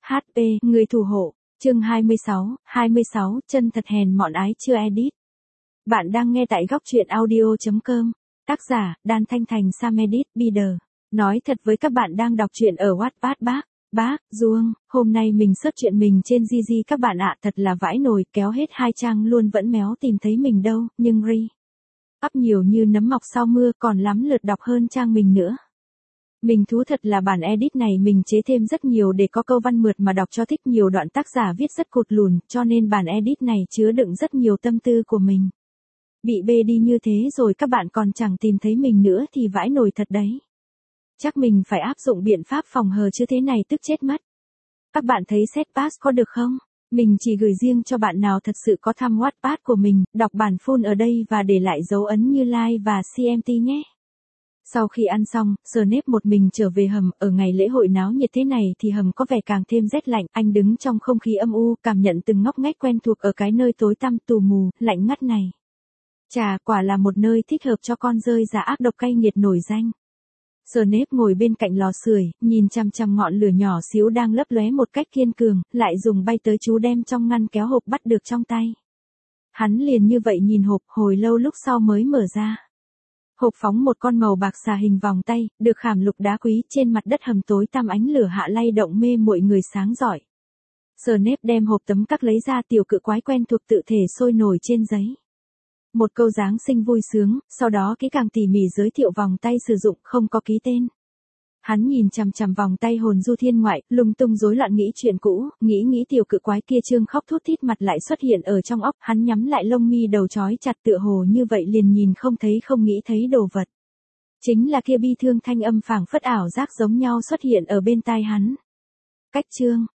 HP, người thủ hộ, chương 26, chân thật hèn mọn ái chưa edit. Bạn đang nghe tại góc truyện audio.com, tác giả, Đan Thanh Thành Samedit Bider. Nói thật với các bạn đang đọc truyện ở Wattpad bác, Duông, hôm nay mình search chuyện mình trên GG các bạn ạ, thật là vãi nồi, kéo hết 2 trang luôn vẫn méo tìm thấy mình đâu, nhưng up nhiều như nấm mọc sau mưa, còn lắm lượt đọc hơn trang mình nữa. Mình thú thật là bản edit này mình chế thêm rất nhiều để có câu văn mượt mà đọc cho thích, nhiều đoạn tác giả viết rất cụt lùn, cho nên bản edit này chứa đựng rất nhiều tâm tư của mình. Bị bê đi như thế rồi các bạn còn chẳng tìm thấy mình nữa thì vãi nồi thật đấy. Chắc mình phải áp dụng biện pháp phòng hờ chứ thế này tức chết mất. Các bạn thấy set pass có được không? Mình chỉ gửi riêng cho bạn nào thật sự có thăm Wattpad của mình, đọc bản full ở đây và để lại dấu ấn như like và CMT nhé. Sau khi ăn xong, Snape một mình trở về hầm, ở ngày lễ hội náo nhiệt thế này thì hầm có vẻ càng thêm rét lạnh, anh đứng trong không khí âm u, cảm nhận từng ngóc ngách quen thuộc ở cái nơi tối tăm tù mù, lạnh ngắt này. Chà, quả là một nơi thích hợp cho con dơi già ác độc cay nghiệt nổi danh. Snape ngồi bên cạnh lò sưởi, nhìn chằm chằm ngọn lửa nhỏ xíu đang lấp lóe một cách kiên cường, lại dùng bay tới chú đem trong ngăn kéo hộp bắt được trong tay. Hắn liền như vậy nhìn hộp, hồi lâu lúc sau mới mở ra. Hộp phóng một con màu bạc xà hình vòng tay, được khảm lục đá quý, trên mặt đất hầm tối tăm ánh lửa hạ lay động mê muội người sáng giỏi. Snape đem hộp tấm các lấy ra, tiểu cự quái quen thuộc tự thể sôi nổi trên giấy. Một câu Giáng sinh vui sướng, sau đó kỹ càng tỉ mỉ giới thiệu vòng tay sử dụng, không có ký tên. Hắn nhìn chằm chằm vòng tay hồn du thiên ngoại, lung tung rối loạn nghĩ chuyện cũ, nghĩ tiểu cự quái kia trương khóc thút thít mặt lại xuất hiện ở trong óc, hắn nhắm lại lông mi đầu chói chặt tựa hồ như vậy liền nhìn không thấy không nghĩ thấy đồ vật. Chính là kia bi thương thanh âm phảng phất ảo giác giống nhau xuất hiện ở bên tai hắn. Cách chương,